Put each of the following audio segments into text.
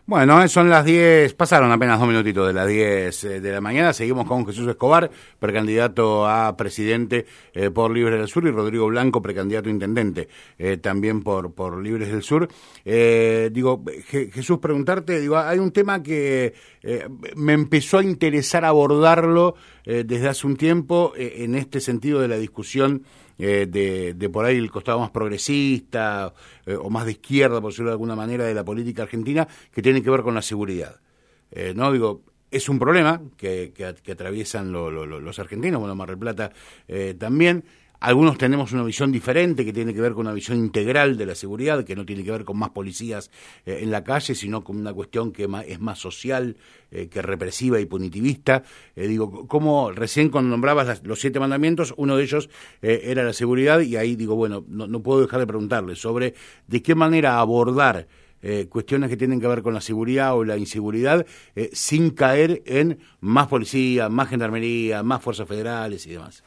Bueno, son las 10, pasaron apenas 2 minutitos de las 10 de la mañana. Seguimos con Jesús Escobar, precandidato a presidente por Libres del Sur, y Rodrigo Blanco, precandidato a intendente también por Libres del Sur. Jesús, preguntarte, hay un tema que me empezó a interesar abordarlo desde hace un tiempo en este sentido de la discusión de por ahí el costado más progresista o más de izquierda, por decirlo de alguna manera, de la política argentina, que tiene que ver con la seguridad. Es un problema que atraviesan los argentinos, bueno, Mar del Plata también. Algunos tenemos una visión diferente que tiene que ver con una visión integral de la seguridad, que no tiene que ver con más policías en la calle, sino con una cuestión que es más social, que represiva y punitivista. Como recién cuando nombrabas los 7 mandamientos, uno de ellos era la seguridad, y ahí no puedo dejar de preguntarle sobre de qué manera abordar cuestiones que tienen que ver con la seguridad o la inseguridad sin caer en más policía, más gendarmería, más fuerzas federales y demás.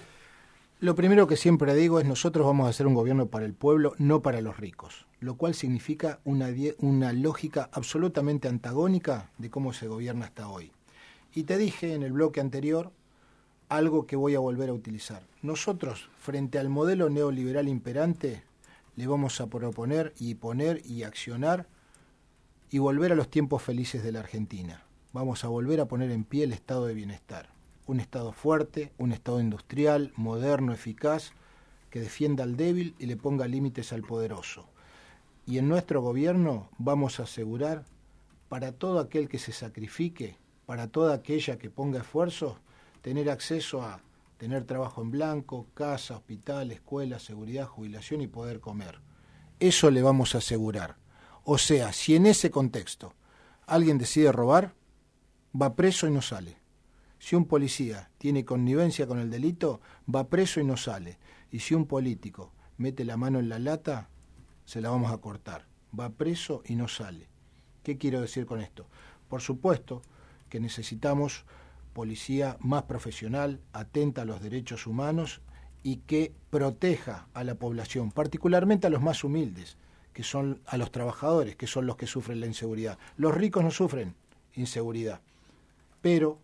Lo primero que siempre digo es: nosotros vamos a hacer un gobierno para el pueblo, no para los ricos, lo cual significa una lógica absolutamente antagónica de cómo se gobierna hasta hoy. Y te dije en el bloque anterior algo que voy a volver a utilizar. Nosotros, frente al modelo neoliberal imperante, le vamos a proponer y poner y accionar y volver a los tiempos felices de la Argentina. Vamos a volver a poner en pie el estado de bienestar. Un Estado fuerte, un Estado industrial, moderno, eficaz, que defienda al débil y le ponga límites al poderoso. Y en nuestro gobierno vamos a asegurar, para todo aquel que se sacrifique, para toda aquella que ponga esfuerzos, tener acceso a tener trabajo en blanco, casa, hospital, escuela, seguridad, jubilación y poder comer. Eso le vamos a asegurar. O sea, si en ese contexto alguien decide robar, va preso y no sale. Si un policía tiene connivencia con el delito, va preso y no sale. Y si un político mete la mano en la lata, se la vamos a cortar. Va preso y no sale. ¿Qué quiero decir con esto? Por supuesto que necesitamos policía más profesional, atenta a los derechos humanos y que proteja a la población, particularmente a los más humildes, que son a los trabajadores, que son los que sufren la inseguridad. Los ricos no sufren inseguridad, pero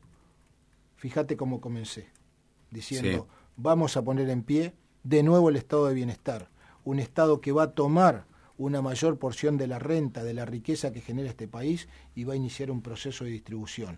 fíjate cómo comencé, diciendo, sí, vamos a poner en pie de nuevo el estado de bienestar, un estado que va a tomar una mayor porción de la renta, de la riqueza que genera este país, y va a iniciar un proceso de distribución.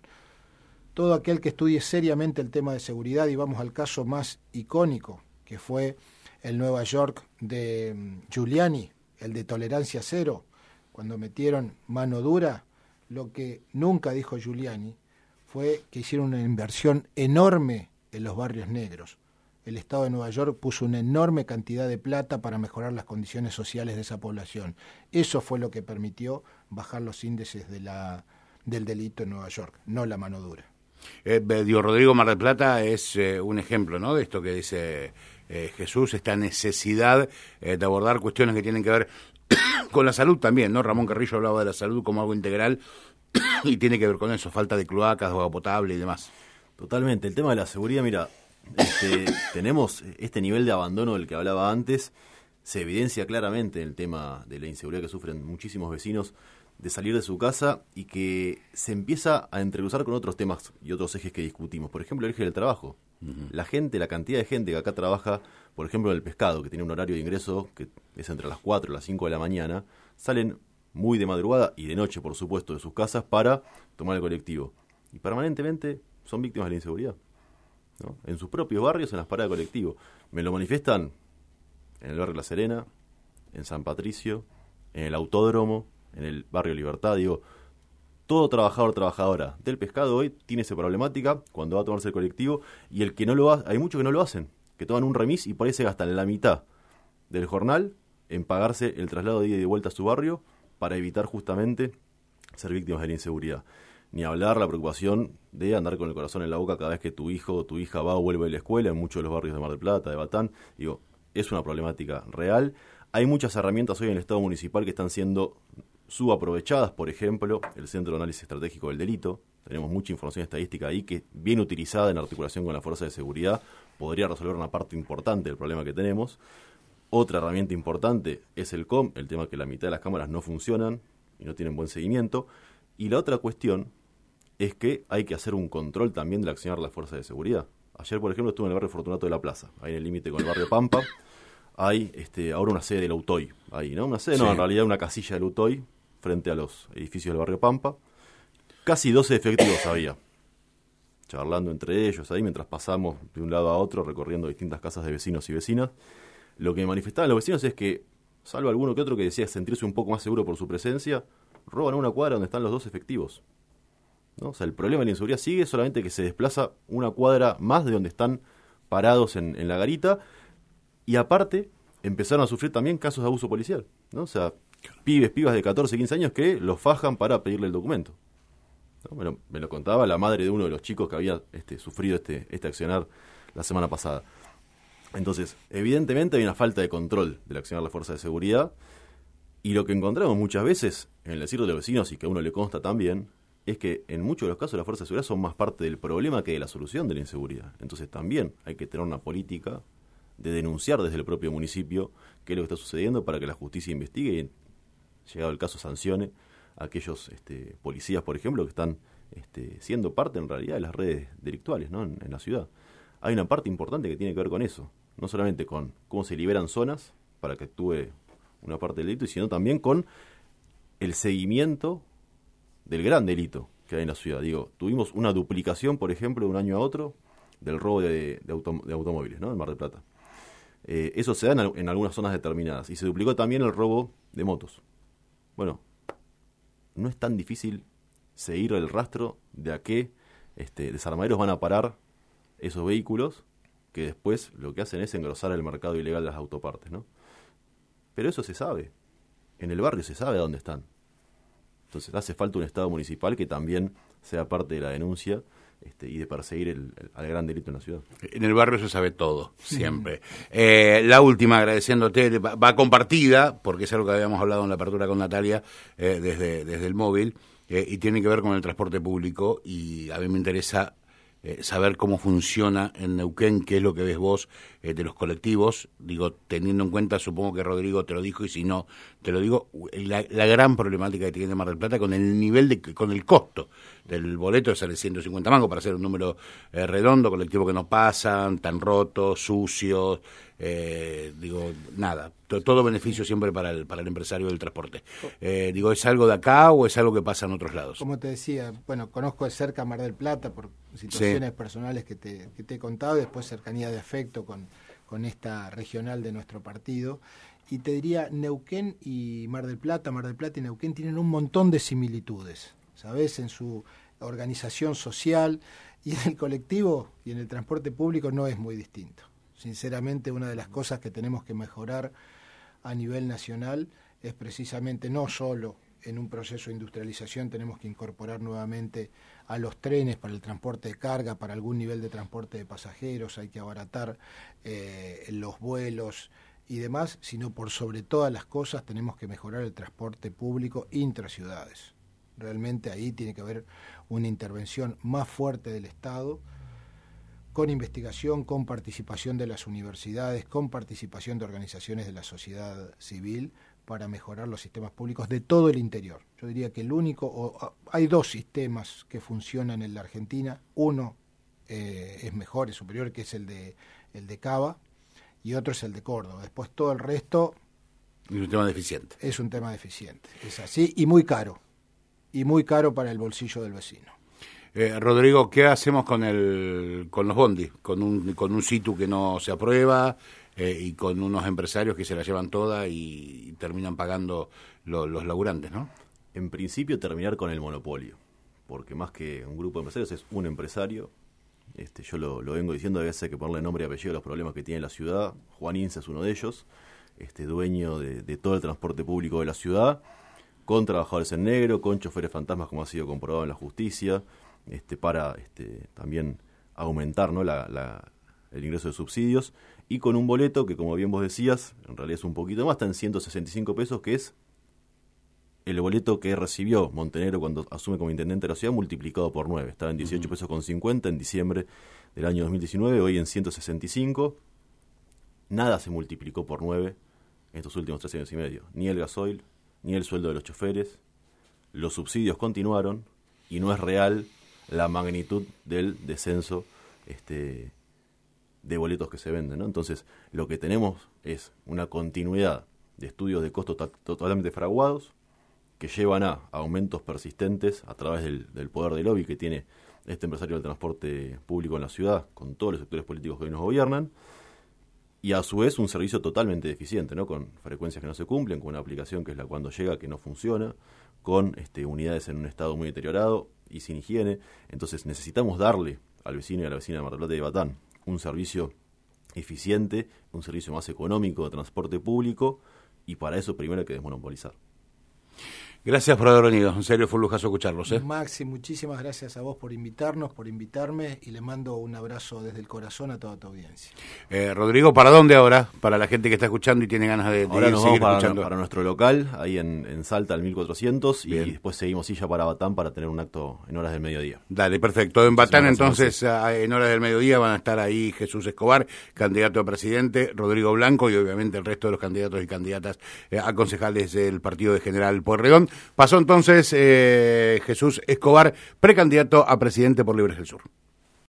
Todo aquel que estudie seriamente el tema de seguridad, y vamos al caso más icónico, que fue el Nueva York de Giuliani, el de tolerancia cero, cuando metieron mano dura, lo que nunca dijo Giuliani fue que hicieron una inversión enorme en los barrios negros. El Estado de Nueva York puso una enorme cantidad de plata para mejorar las condiciones sociales de esa población. Eso fue lo que permitió bajar los índices del delito en Nueva York, no la mano dura. Rodrigo, Mar del Plata es un ejemplo, ¿no?, de esto que dice Jesús, esta necesidad de abordar cuestiones que tienen que ver con la salud también, ¿no? Ramón Carrillo hablaba de la salud como algo integral y tiene que ver con eso, falta de cloacas, de agua potable y demás. Totalmente. El tema de la seguridad, mira, tenemos este nivel de abandono del que hablaba antes, se evidencia claramente en el tema de la inseguridad que sufren muchísimos vecinos de salir de su casa, y que se empieza a entrecruzar con otros temas y otros ejes que discutimos. Por ejemplo, el eje del trabajo. Uh-huh. La cantidad de gente que acá trabaja, por ejemplo, en el pescado, que tiene un horario de ingreso que es entre las 4 y las 5 de la mañana, salen muy de madrugada y de noche, por supuesto, de sus casas para tomar el colectivo. Y permanentemente son víctimas de la inseguridad, ¿no? En sus propios barrios, en las paradas de colectivo. Me lo manifiestan en el barrio La Serena, en San Patricio, en el Autódromo, en el barrio Libertad. Todo trabajador, trabajadora del pescado hoy tiene esa problemática cuando va a tomarse el colectivo, y el que no lo hace, hay muchos que no lo hacen, que toman un remis y por ahí se gastan la mitad del jornal en pagarse el traslado de ida y de vuelta a su barrio, para evitar justamente ser víctimas de la inseguridad. Ni hablar la preocupación de andar con el corazón en la boca cada vez que tu hijo o tu hija va o vuelve de la escuela, en muchos de los barrios de Mar del Plata, de Batán. Es una problemática real. Hay muchas herramientas hoy en el Estado municipal que están siendo subaprovechadas, por ejemplo, el Centro de Análisis Estratégico del Delito. Tenemos mucha información estadística ahí que, bien utilizada en articulación con la Fuerza de Seguridad, podría resolver una parte importante del problema que tenemos. Otra herramienta importante es el COM, el tema que la mitad de las cámaras no funcionan y no tienen buen seguimiento. Y la otra cuestión es que hay que hacer un control también del accionar de las fuerzas de seguridad. Ayer, por ejemplo, estuve en el barrio Fortunato de la Plaza, ahí en el límite con el barrio Pampa. Hay ahora una sede de la UTOY, ahí, ¿no? Una sede, no, en realidad una casilla de la UTOY frente a los edificios del barrio Pampa. Casi 12 efectivos había, charlando entre ellos ahí mientras pasamos de un lado a otro, recorriendo distintas casas de vecinos y vecinas. Lo que manifestaban los vecinos es que, salvo alguno que otro que decía sentirse un poco más seguro por su presencia, roban una cuadra donde están los 2 efectivos, ¿no? O sea, el problema de la inseguridad sigue, solamente que se desplaza una cuadra más de donde están parados en la garita, y aparte empezaron a sufrir también casos de abuso policial, ¿no? O sea, pibas de 14, 15 años que los fajan para pedirle el documento, ¿no? Bueno, me lo contaba la madre de uno de los chicos que había sufrido este accionar la semana pasada. Entonces, evidentemente hay una falta de control del accionar de la fuerza de seguridad, y lo que encontramos muchas veces en el decir de los vecinos, y que a uno le consta también, es que en muchos de los casos las fuerzas de seguridad son más parte del problema que de la solución de la inseguridad. Entonces también hay que tener una política de denunciar desde el propio municipio qué es lo que está sucediendo para que la justicia investigue y, llegado el caso, sancione a aquellos policías, por ejemplo, que están siendo parte en realidad de las redes delictuales, ¿no? en la ciudad. Hay una parte importante que tiene que ver con eso, no solamente con cómo se liberan zonas para que actúe una parte del delito, sino también con el seguimiento del gran delito que hay en la ciudad. Digo, tuvimos una duplicación, por ejemplo, de un año a otro del robo de automóviles, ¿no? En Mar del Plata. Eso se da en algunas zonas determinadas. Y se duplicó también el robo de motos. Bueno, no es tan difícil seguir el rastro de a qué desarmaderos van a parar esos vehículos, que después lo que hacen es engrosar el mercado ilegal de las autopartes, ¿no? Pero eso se sabe. En el barrio se sabe a dónde están. Entonces hace falta un Estado municipal que también sea parte de la denuncia y de perseguir al gran delito en la ciudad. En el barrio se sabe todo, siempre. La última, agradeciéndote, va compartida, porque es algo que habíamos hablado en la apertura con Natalia desde el móvil, y tiene que ver con el transporte público, y a mí me interesa saber cómo funciona en Neuquén, qué es lo que ves vos de los colectivos, digo, teniendo en cuenta, supongo que Rodrigo te lo dijo, y si no, te lo digo, la gran problemática que tiene Mar del Plata con el nivel con el costo del boleto, de sale 150 mangos, para hacer un número redondo, colectivos que no pasan, tan rotos, sucios, digo, nada, todo beneficio siempre para el empresario del transporte. Digo, ¿es algo de acá o es algo que pasa en otros lados? Como te decía, bueno, conozco de cerca Mar del Plata por situaciones personales que te he contado, y después cercanía de afecto con esta regional de nuestro partido. Y te diría, Neuquén y Mar del Plata y Neuquén tienen un montón de similitudes, ¿sabes? En su organización social, y en el colectivo y en el transporte público no es muy distinto. Sinceramente, una de las cosas que tenemos que mejorar a nivel nacional es precisamente no solo en un proceso de industrialización tenemos que incorporar nuevamente a los trenes para el transporte de carga, para algún nivel de transporte de pasajeros, hay que abaratar los vuelos y demás, sino por sobre todas las cosas tenemos que mejorar el transporte público intraciudades. Realmente ahí tiene que haber una intervención más fuerte del Estado, con investigación, con participación de las universidades, con participación de organizaciones de la sociedad civil, para mejorar los sistemas públicos de todo el interior. Yo diría que hay 2 sistemas que funcionan en la Argentina. Uno es mejor, es superior, que es el de Cava, y otro es el de Córdoba. Después todo el resto es un tema deficiente. Es un tema deficiente, es así, y muy caro para el bolsillo del vecino. Rodrigo, ¿qué hacemos con los bondis? Con un situ que no se aprueba, y con unos empresarios que se la llevan toda y terminan pagando los laburantes, ¿no? En principio, terminar con el monopolio, porque más que un grupo de empresarios es un empresario. Yo lo vengo diciendo, a veces hay que ponerle nombre y apellido a los problemas que tiene la ciudad. Juan Ince es uno de ellos, dueño de todo el transporte público de la ciudad, con trabajadores en negro, con choferes fantasmas, como ha sido comprobado en la justicia, para también aumentar, ¿no?, el ingreso de subsidios, y con un boleto que, como bien vos decías, en realidad es un poquito más, está en 165 pesos, que es el boleto que recibió Montenegro cuando asume como intendente de la ciudad, multiplicado por 9. Estaba en 18 pesos con 50 en diciembre del año 2019, hoy en 165. Nada se multiplicó por 9 en estos últimos 3 años y medio. Ni el gasoil, ni el sueldo de los choferes, los subsidios continuaron y no es real la magnitud del descenso de boletos que se venden, ¿no? Entonces, lo que tenemos es una continuidad de estudios de costos totalmente fraguados que llevan a aumentos persistentes a través del poder de lobby que tiene este empresario del transporte público en la ciudad, con todos los sectores políticos que hoy nos gobiernan, y a su vez un servicio totalmente deficiente, ¿no? Con frecuencias que no se cumplen, con una aplicación que es la cuando llega que no funciona, con unidades en un estado muy deteriorado y sin higiene. Entonces necesitamos darle al vecino y a la vecina de Mar del Plata y de Batán un servicio eficiente, un servicio más económico de transporte público, y para eso primero hay que desmonopolizar. Gracias por haber venido, en serio fue un lujazo escucharlos. Maxi, muchísimas gracias a vos por invitarnos, por invitarme, y le mando un abrazo desde el corazón a toda tu audiencia. Rodrigo, ¿para dónde ahora? Para la gente que está escuchando y tiene ganas de ahora nos seguir vamos escuchando. Para nuestro local, ahí en Salta, al 1400, Bien. y después seguimos ya para Batán para tener un acto en horas del mediodía. Dale, perfecto. En Batán, Muchísimas entonces, en horas del mediodía van a estar ahí Jesús Escobar, candidato a presidente, Rodrigo Blanco y obviamente el resto de los candidatos y candidatas a concejales del partido de General Pueyrredón. Pasó entonces Jesús Escobar, precandidato a presidente por Libres del Sur.